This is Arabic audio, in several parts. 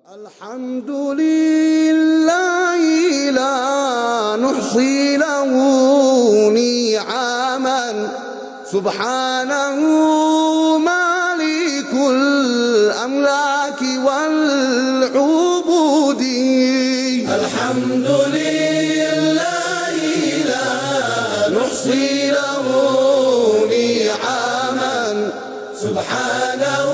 الحمد لله لا نحصي له نعما سبحانه مالك الأملاك والعبود. الحمد لله لا نحصي له نعما سبحانه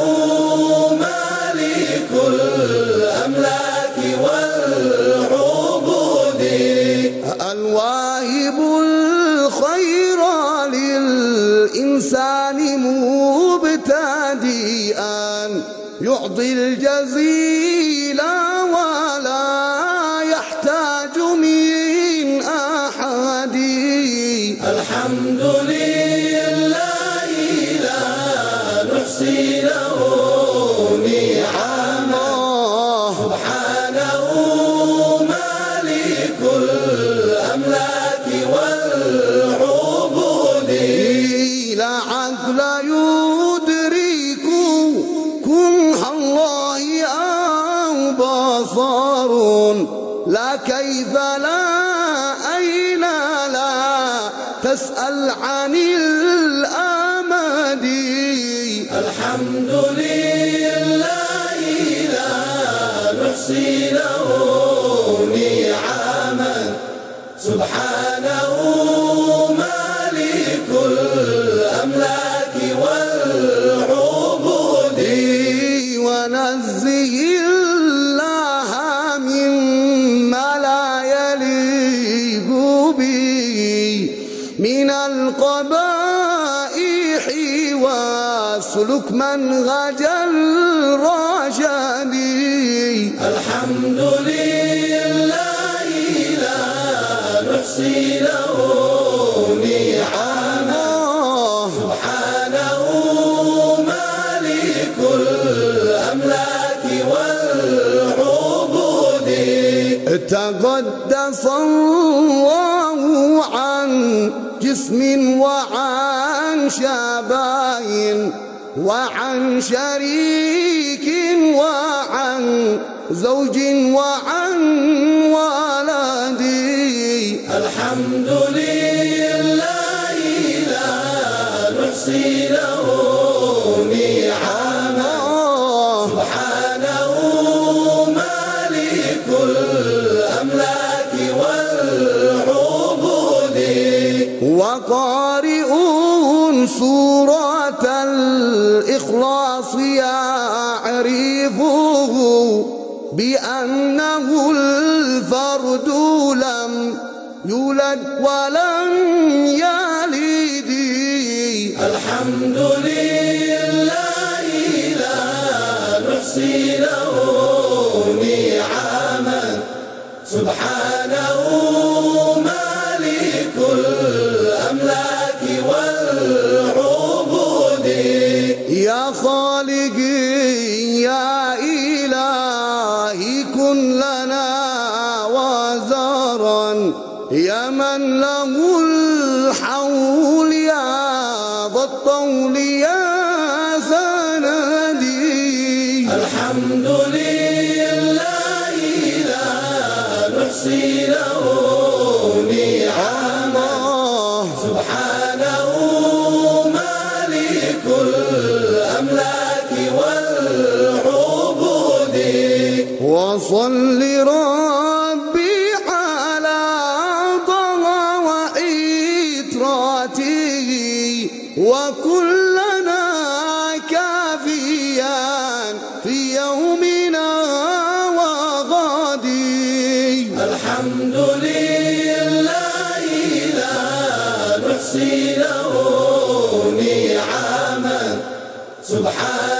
مالك الأملاك والعبود. الواهب الخير للإنسان مبتدئا يعطي الجزيل ولا يحتاج من أحد. الحمد لله لا نحصي له نعما سبحانه مالك الأملاك والعبود. لا عقل يدرك كنه الله أو بصر لا كيف لا أين لا تسأل عن الأمد. الحمد لله لا نحصي له نعما سبحانه مالك الأملاك والعبود. ونزه الله مما لا يليق به من القبائح وسلك منهج الرشد. الحمد لله لا نحصي له نعما سبحانه مالك الأملاك والعبود. تقدس الله عن جسم وعن شباب وعن شريك وعن زوج وعن ولد. الحمد لله لا نحصي له نعما سبحانه مالك الأملاك والعبود. وقارئ سورة الإخلاص يعرفه بأنه الفرد لم يولد ولم يلد. الحمد لله لا نحصي له نعما سبحانه مالك الأملاك والعبود. يا خالقي يا إلهي كن لنا وزارا يا من له الحول يا ذا الطول يا سندي. الحمد لله لا نحصي له نعما سبحانه مالك الأملاك والعبود. وصل ربي على طه وإتراته وكلنا كافيا في يومنا وغدي. الحمد لله لا نحصي له نعما سبحانه